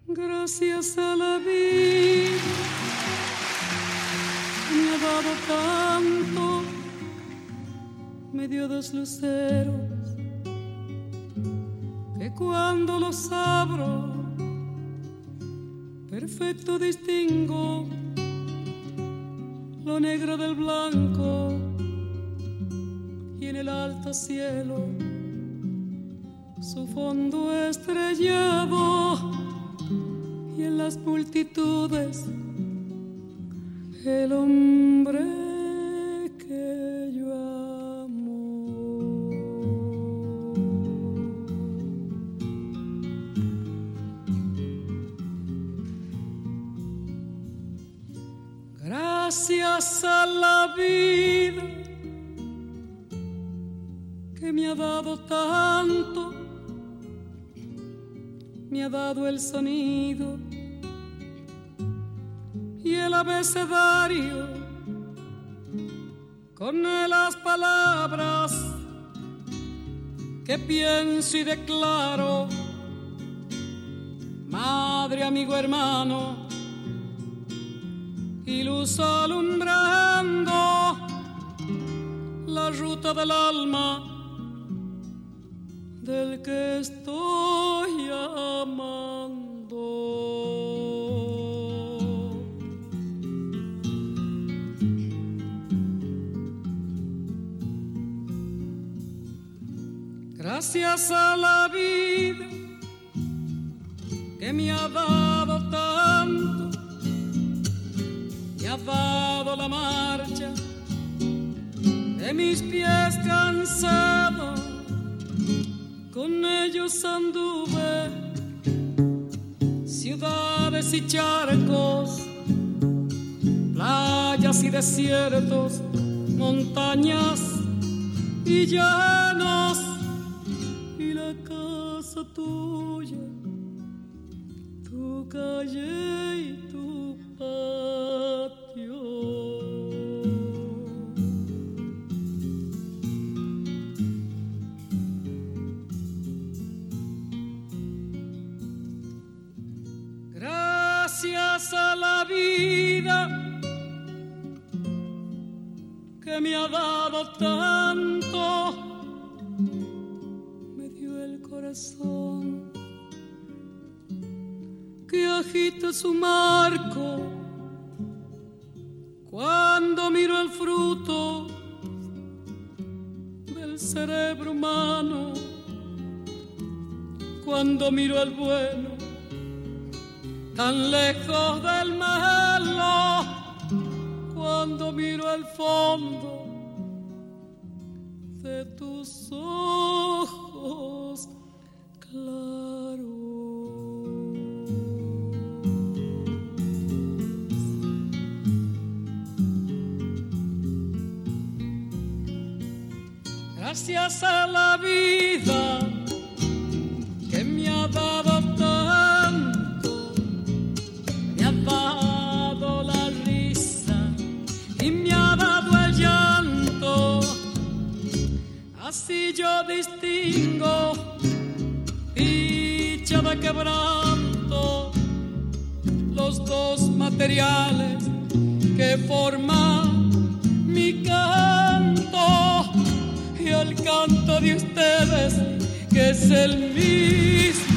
Gracias a la vida me ha dado tanto, me dio dos luceros que cuando los abro perfecto distingo lo negro del blanco, y en el alto cielo su fondo estrellado, y en las multitudes el hombre que yo amo. Gracias a la vida que me ha dado tanto, me ha dado el sonido y el abecedario con las palabras que pienso y declaro. Madre, amigo, hermano, y luz alumbrando la ruta del alma del que estoy amando. Gracias a la vida que me ha dado tanto, me ha dado la marcha de mis pies cansados, con ellos anduve ciudades y charcos, playas y desiertos, montañas y llanos, y la casa tuya, tu calle y tu patio. Gracias a la vida que me ha dado tanto, me dio el corazón que agita su marco cuando miro el fruto del cerebro humano, cuando miro el bueno tan lejos del malo, cuando miro el fondo de tus ojos claros. Gracias a la vida que me ha dado tanto, me ha dado la risa y me ha dado el llanto. Así yo distingo dicha de quebranto, los dos materiales que forman mi canto, y el canto de ustedes que es el mismo